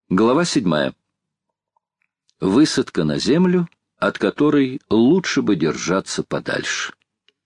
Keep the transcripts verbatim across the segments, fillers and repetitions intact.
Глава седьмая. Высадка на землю, от которой лучше бы держаться подальше.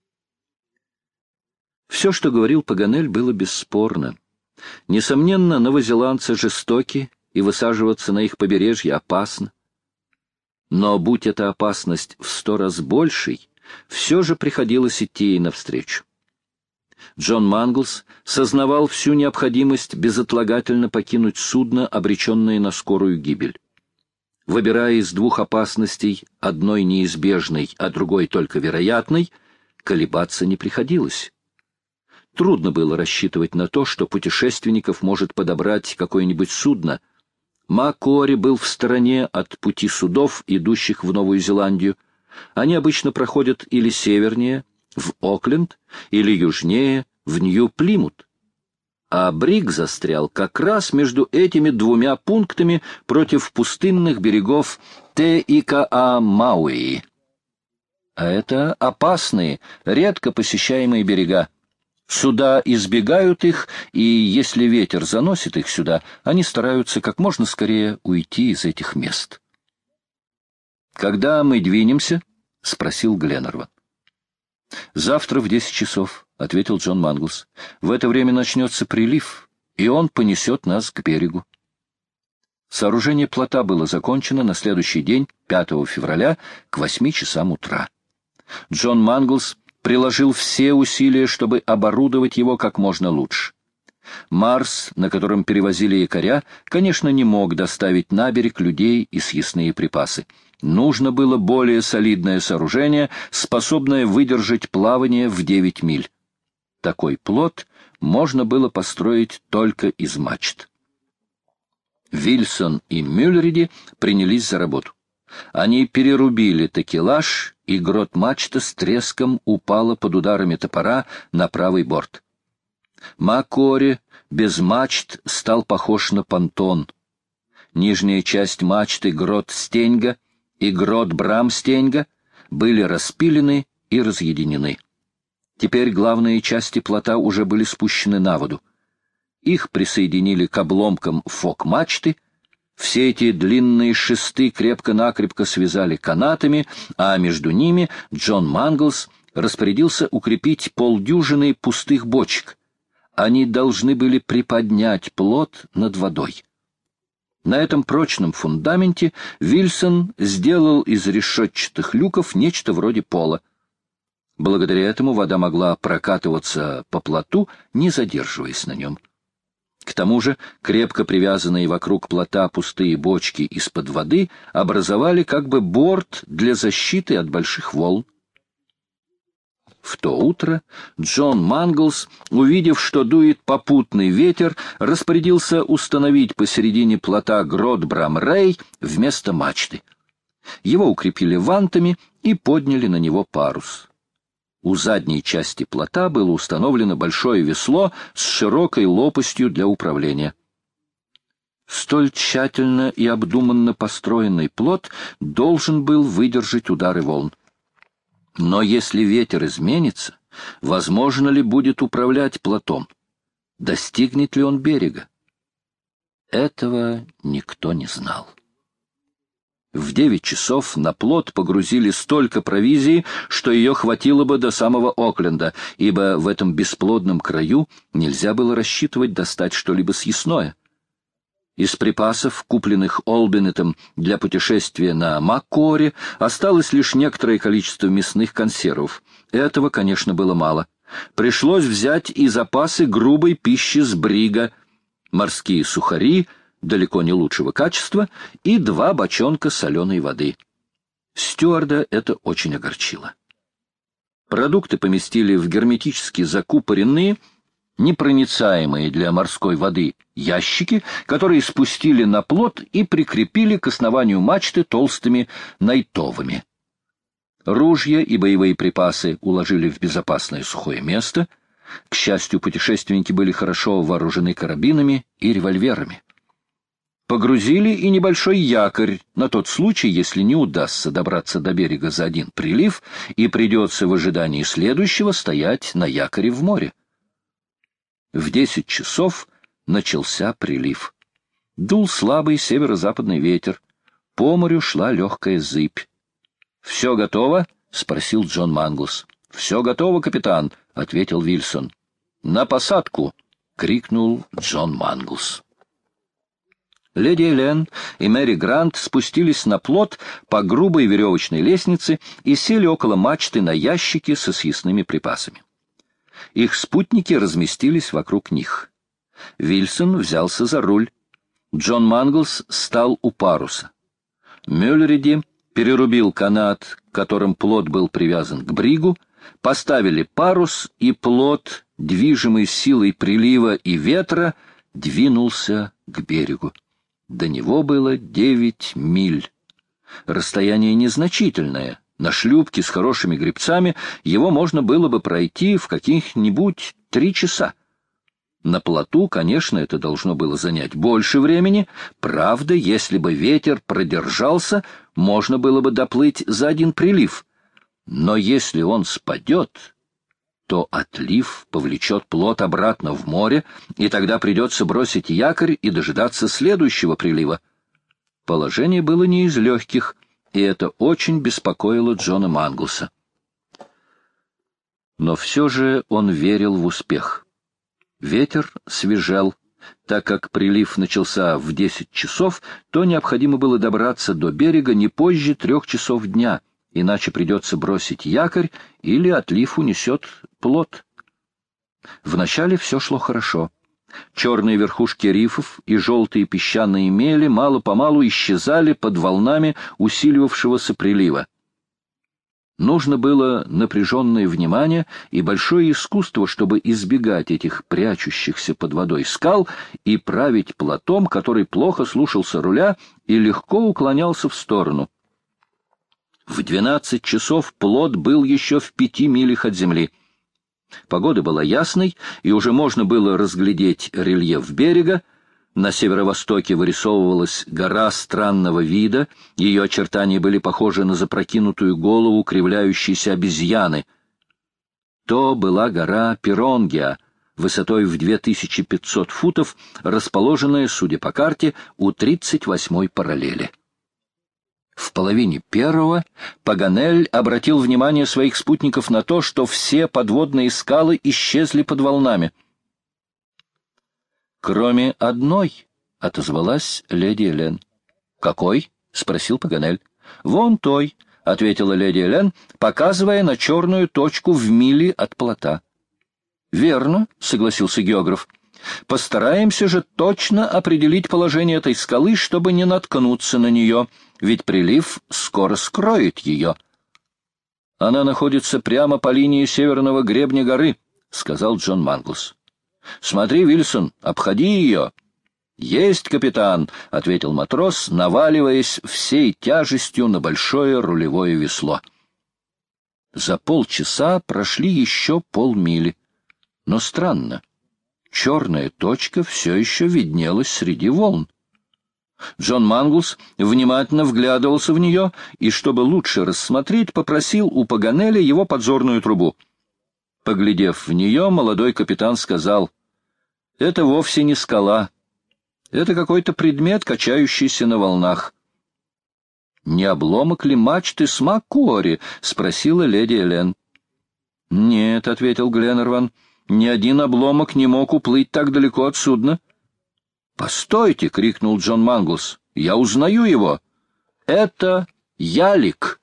Все, что говорил Паганель, было бесспорно. Несомненно, новозеландцы жестоки, и высаживаться на их побережье опасно. Но, будь эта опасность в сто раз большей, все же приходилось идти ей навстречу. Джон Манглс сознавал всю необходимость безотлагательно покинуть судно, обреченное на скорую гибель. Выбирая из двух опасностей, одной неизбежной, а другой только вероятной, колебаться не приходилось. Трудно было рассчитывать на то, что путешественников может подобрать какое-нибудь судно. Маккуари был в стороне от пути судов, идущих в Новую Зеландию. Они обычно проходят или севернее, в Окленд, или южнее, в Нью-Плимут. А Бриг застрял как раз между этими двумя пунктами против пустынных берегов Те-Ика-А-Мауи. А это опасные, редко посещаемые берега. Суда избегают их, и если ветер заносит их сюда, они стараются как можно скорее уйти из этих мест. «Когда мы двинемся?» — спросил Гленнерван. «Завтра в десять часов», — ответил Джон Манглс. «В это время начнется прилив, и он понесет нас к берегу». Сооружение плота было закончено на следующий день, пятого февраля, к восьми часам утра. Джон Манглс приложил все усилия, чтобы оборудовать его как можно лучше. Марс, на котором перевозили якоря, конечно, не мог доставить на берег людей и съестные припасы. Нужно было более солидное сооружение, способное выдержать плавание в девять миль. Такой плот можно было построить только из мачт. Вильсон и Мюллериди принялись за работу. Они перерубили такелаж, и грот-мачта с треском упала под ударами топора на правый борт. Маккуари без мачт стал похож на понтон. Нижняя часть мачты грот-стеньга и грот-брамстеньга были распилены и разъединены. Теперь главные части плота уже были спущены на воду. Их присоединили к обломкам фок-мачты. Все эти длинные шесты крепко-накрепко связали канатами, а между ними Джон Манглс распорядился укрепить полдюжины пустых бочек. Они должны были приподнять плот над водой. На этом прочном фундаменте Вильсон сделал из решетчатых люков нечто вроде пола. Благодаря этому вода могла прокатываться по плоту, не задерживаясь на нем. К тому же крепко привязанные вокруг плота пустые бочки из-под воды образовали как бы борт для защиты от больших волн. В то утро Джон Манглс, увидев, что дует попутный ветер, распорядился установить посередине плота грот Брамрей вместо мачты. Его укрепили вантами и подняли на него парус. У задней части плота было установлено большое весло с широкой лопастью для управления. Столь тщательно и обдуманно построенный плот должен был выдержать удары волн. Но если ветер изменится, возможно ли будет управлять плотом? Достигнет ли он берега? Этого никто не знал. В девять часов на плот погрузили столько провизии, что ее хватило бы до самого Окленда, ибо в этом бесплодном краю нельзя было рассчитывать достать что-либо съестное. Из припасов, купленных Олбинетом для путешествия на Маккуари, осталось лишь некоторое количество мясных консервов. Этого, конечно, было мало. Пришлось взять и запасы грубой пищи с Брига, морские сухари, далеко не лучшего качества, и два бочонка соленой воды. Стюарда это очень огорчило. Продукты поместили в герметически закупоренные, непроницаемые для морской воды ящики, которые спустили на плот и прикрепили к основанию мачты толстыми найтовыми. Ружья и боевые припасы уложили в безопасное сухое место. К счастью, путешественники были хорошо вооружены карабинами и револьверами. Погрузили и небольшой якорь на тот случай, если не удастся добраться до берега за один прилив и придется в ожидании следующего стоять на якоре в море. В десять часов начался прилив. Дул слабый северо-западный ветер. По морю шла легкая зыбь. — Все готово? — спросил Джон Манглс. — Все готово, капитан, — ответил Вильсон. — На посадку! — крикнул Джон Манглс. Леди Элен и Мэри Грант спустились на плот по грубой веревочной лестнице и сели около мачты на ящики со съестными припасами. Их спутники разместились вокруг них. Вильсон взялся за руль. Джон Манглс стал у паруса. Мюллериди перерубил канат, которым плот был привязан к бригу, поставили парус, и плот, движимый силой прилива и ветра, двинулся к берегу. До него было девять миль. Расстояние незначительное. На шлюпке с хорошими гребцами его можно было бы пройти в каких-нибудь три часа. На плоту, конечно, это должно было занять больше времени. Правда, если бы ветер продержался, можно было бы доплыть за один прилив. Но если он спадет, то отлив повлечет плот обратно в море, и тогда придется бросить якорь и дожидаться следующего прилива. Положение было не из легких, и это очень беспокоило Джона Манглса. Но все же он верил в успех. Ветер свежел. Так как прилив начался в десять часов, то необходимо было добраться до берега не позже трех часов дня, иначе придется бросить якорь, или отлив унесет плот. Вначале все шло хорошо. Черные верхушки рифов и желтые песчаные мели мало-помалу исчезали под волнами усиливавшегося прилива. Нужно было напряженное внимание и большое искусство, чтобы избегать этих прячущихся под водой скал и править плотом, который плохо слушался руля и легко уклонялся в сторону. В двенадцать часов плот был еще в пяти милях от земли. Погода была ясной, и уже можно было разглядеть рельеф берега. На северо-востоке вырисовывалась гора странного вида, ее очертания были похожи на запрокинутую голову кривляющейся обезьяны. То была гора Пиронгия, высотой в две тысячи пятьсот футов, расположенная, судя по карте, у тридцать восьмой параллели. В половине первого Паганель обратил внимание своих спутников на то, что все подводные скалы исчезли под волнами. «Кроме одной», — отозвалась леди Элен. «Какой?» — спросил Паганель. «Вон той», — ответила леди Элен, показывая на черную точку в миле от плота. «Верно», — согласился географ. «Постараемся же точно определить положение этой скалы, чтобы не наткнуться на нее, ведь прилив скоро скроет ее». «Она находится прямо по линии северного гребня горы», — сказал Джон Манглс. «Смотри, Вильсон, обходи ее». «Есть, капитан», — ответил матрос, наваливаясь всей тяжестью на большое рулевое весло. За полчаса прошли еще полмили. Но странно, черная точка все еще виднелась среди волн. Джон Манглс внимательно вглядывался в нее и, чтобы лучше рассмотреть, попросил у Паганеля его подзорную трубу. Поглядев в нее, молодой капитан сказал: «Это вовсе не скала. Это какой-то предмет, качающийся на волнах». «Не обломок ли мачты с Маккуори?» — спросила леди Элен. «Нет», — ответил Гленнерван, — «ни один обломок не мог уплыть так далеко от судна». «Постойте!» — крикнул Джон Манглс. «Я узнаю его! Это ялик!»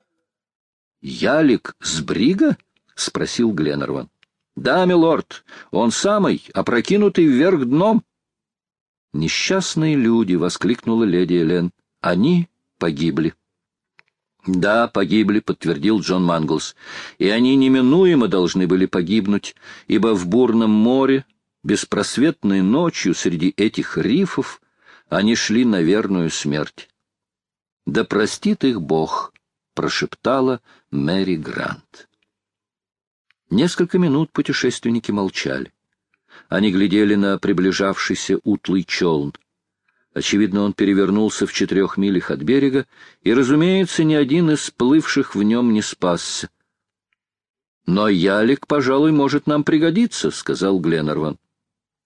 «Ялик с брига?» — спросил Гленнерван. «Да, милорд, он самый, опрокинутый вверх дном». «Несчастные люди!» — воскликнула леди Элен. «Они погибли». «Да, погибли», — подтвердил Джон Манглс. «И они неминуемо должны были погибнуть, ибо в бурном море, беспросветной ночью среди этих рифов, они шли на верную смерть». «Да простит их Бог», — прошептала Мэри Грант. Несколько минут путешественники молчали. Они глядели на приближавшийся утлый челн. Очевидно, он перевернулся в четырех милях от берега, и, разумеется, ни один из плывших в нем не спасся. «Но ялик, пожалуй, может нам пригодиться», — сказал Гленнерван.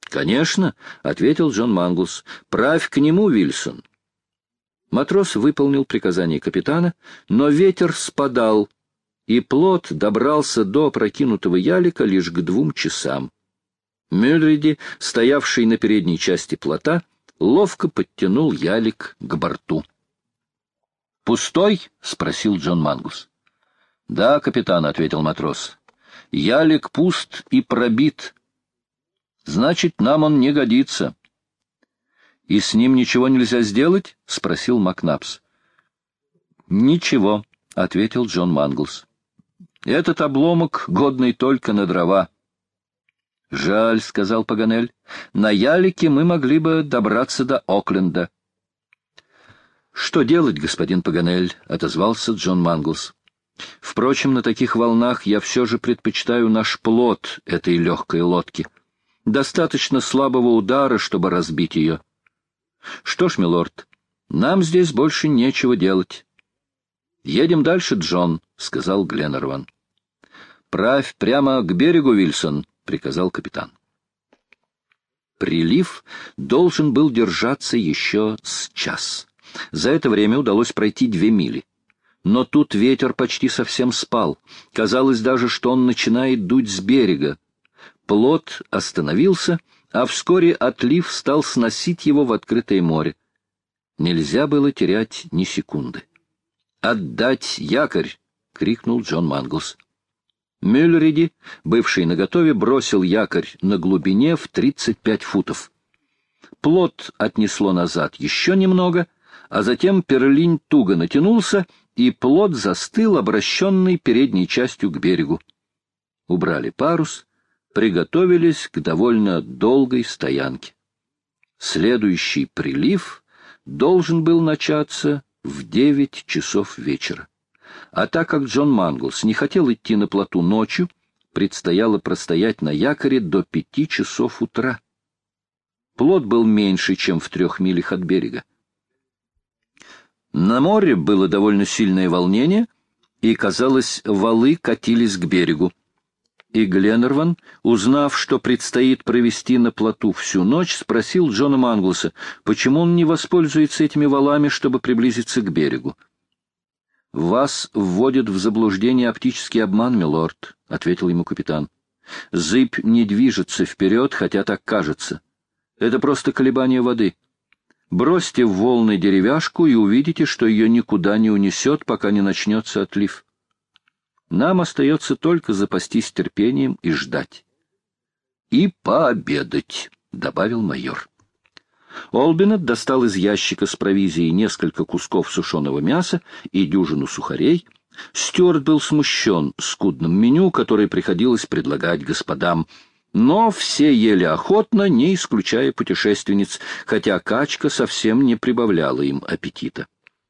«Конечно», — ответил Джон Манглс. «Правь к нему, Вильсон». Матрос выполнил приказание капитана, но ветер спадал, и плот добрался до опрокинутого ялика лишь к двум часам. Мюллериди, стоявший на передней части плота, ловко подтянул ялик к борту. «Пустой?» — спросил Джон Манглс. «Да, капитан», — ответил матрос. «Ялик пуст и пробит. Значит, нам он не годится». «И с ним ничего нельзя сделать?» — спросил Макнапс. «Ничего», — ответил Джон Манглс. «Этот обломок годный только на дрова». «Жаль», — сказал Паганель. «На ялике мы могли бы добраться до Окленда». «Что делать, господин Паганель?» — отозвался Джон Манглс. «Впрочем, на таких волнах я все же предпочитаю наш плот этой легкой лодки. Достаточно слабого удара, чтобы разбить ее». «Что ж, милорд, нам здесь больше нечего делать». «Едем дальше, Джон», — сказал Гленнерван. «Правь прямо к берегу, Вильсон», — приказал капитан. Прилив должен был держаться еще с час. За это время удалось пройти две мили. Но тут ветер почти совсем спал. Казалось даже, что он начинает дуть с берега. Плот остановился, а вскоре отлив стал сносить его в открытое море. Нельзя было терять ни секунды. «Отдать якорь!» — крикнул Джон Манглс. Мюллериди, бывший наготове, бросил якорь на глубине в тридцать пять футов. Плот отнесло назад еще немного, а затем перлинь туго натянулся, и плот застыл, обращенный передней частью к берегу. Убрали парус, приготовились к довольно долгой стоянке. Следующий прилив должен был начаться в девять часов вечера. А так как Джон Манглс не хотел идти на плоту ночью, предстояло простоять на якоре до пяти часов утра. Плот был меньше, чем в трех милях от берега. На море было довольно сильное волнение, и, казалось, валы катились к берегу. И Гленнерван, узнав, что предстоит провести на плоту всю ночь, спросил Джона Манглса, почему он не воспользуется этими валами, чтобы приблизиться к берегу. «Вас вводит в заблуждение оптический обман, милорд», — ответил ему капитан. «Зыбь не движется вперед, хотя так кажется. Это просто колебание воды. Бросьте в волны деревяшку и увидите, что ее никуда не унесет, пока не начнется отлив. Нам остается только запастись терпением и ждать». «И пообедать», — добавил майор. Олбинет достал из ящика с провизией несколько кусков сушеного мяса и дюжину сухарей. Стюарт был смущен скудным меню, которое приходилось предлагать господам, но все ели охотно, не исключая путешественниц, хотя качка совсем не прибавляла им аппетита.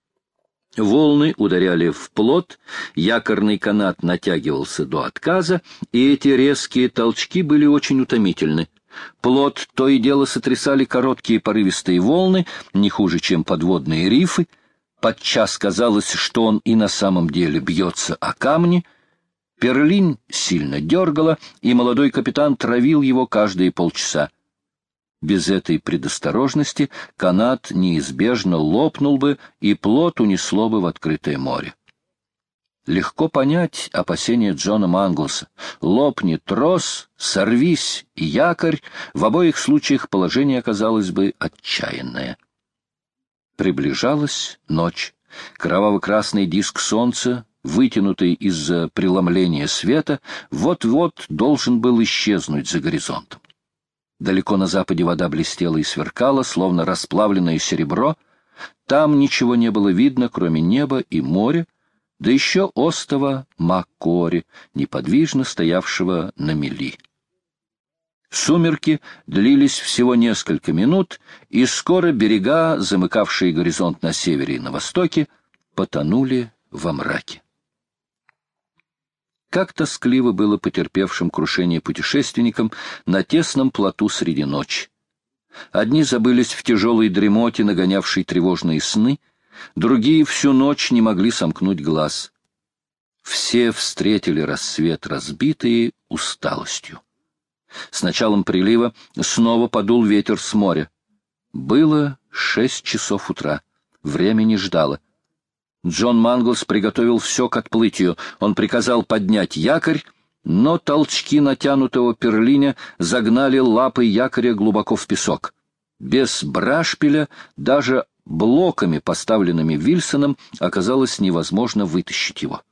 Волны ударяли в плот, якорный канат натягивался до отказа, и эти резкие толчки были очень утомительны. Плот то и дело сотрясали короткие порывистые волны, не хуже, чем подводные рифы. Подчас казалось, что он и на самом деле бьется о камни. Перлинь сильно дергала, и молодой капитан травил его каждые полчаса. Без этой предосторожности канат неизбежно лопнул бы, и плот унесло бы в открытое море. Легко понять опасения Джона Манглса. Лопни трос, сорвись якорь, в обоих случаях положение оказалось бы отчаянное. Приближалась ночь. Кроваво-красный диск солнца, вытянутый из-за преломления света, вот-вот должен был исчезнуть за горизонтом. Далеко на западе вода блестела и сверкала, словно расплавленное серебро. Там ничего не было видно, кроме неба и моря, да еще остова Маккори, неподвижно стоявшего на мели. Сумерки длились всего несколько минут, и скоро берега, замыкавшие горизонт на севере и на востоке, потонули во мраке. Как тоскливо было потерпевшим крушение путешественникам на тесном плоту среди ночи. Одни забылись в тяжелой дремоте, нагонявшей тревожные сны, другие всю ночь не могли сомкнуть глаз. Все встретили рассвет разбитые усталостью. С началом прилива снова подул ветер с моря. Было шесть часов утра. Время не ждало. Джон Манглс приготовил все к отплытию. Он приказал поднять якорь, но толчки натянутого перлиня загнали лапы якоря глубоко в песок. Без брашпиля, даже блоками, поставленными Вильсоном, оказалось невозможно вытащить его.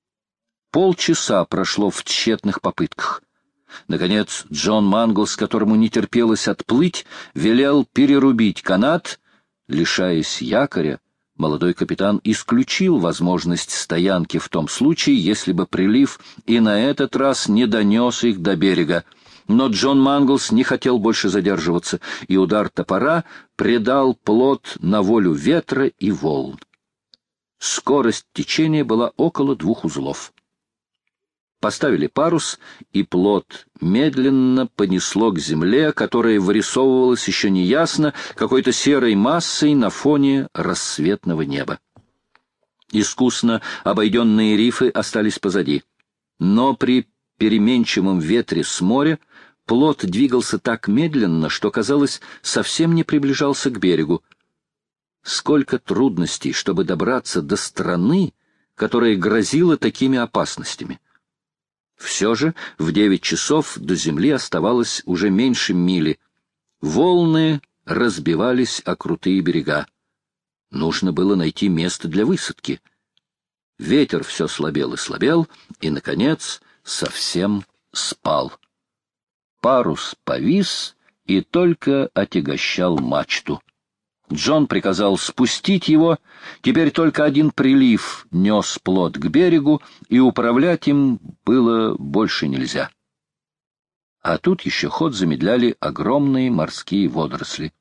Полчаса прошло в тщетных попытках. Наконец Джон Манглс, которому не терпелось отплыть, велел перерубить канат. Лишаясь якоря, молодой капитан исключил возможность стоянки в том случае, если бы прилив и на этот раз не донес их до берега. Но Джон Манглс не хотел больше задерживаться, и удар топора предал плот на волю ветра и волн. Скорость течения была около двух узлов. Поставили парус, и плот медленно понесло к земле, которая вырисовывалась еще неясно какой-то серой массой на фоне рассветного неба. Искусно обойденные рифы остались позади, но при переменчивом ветре с моря плот двигался так медленно, что, казалось, совсем не приближался к берегу. Сколько трудностей, чтобы добраться до страны, которая грозила такими опасностями! Все же в девять часов до земли оставалось уже меньше мили. Волны разбивались о крутые берега. Нужно было найти место для высадки. Ветер все слабел и слабел, и, наконец, совсем спал. Парус повис и только отягощал мачту. Джон приказал спустить его. Теперь только один прилив нес плот к берегу, и управлять им было больше нельзя. А тут еще ход замедляли огромные морские водоросли.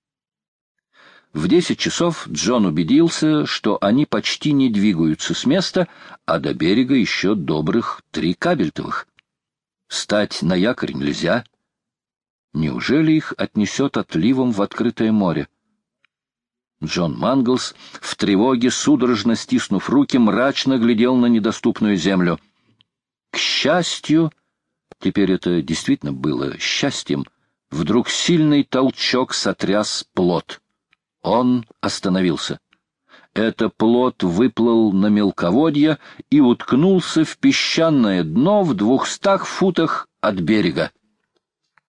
В десять часов Джон убедился, что они почти не двигаются с места, а до берега еще добрых три кабельтовых. Стать на якорь нельзя. Неужели их отнесет отливом в открытое море? Джон Манглс, в тревоге, судорожно стиснув руки, мрачно глядел на недоступную землю. К счастью, теперь это действительно было счастьем, вдруг сильный толчок сотряс плот. Он остановился. Это плот выплыл на мелководье и уткнулся в песчаное дно в двухстах футах от берега.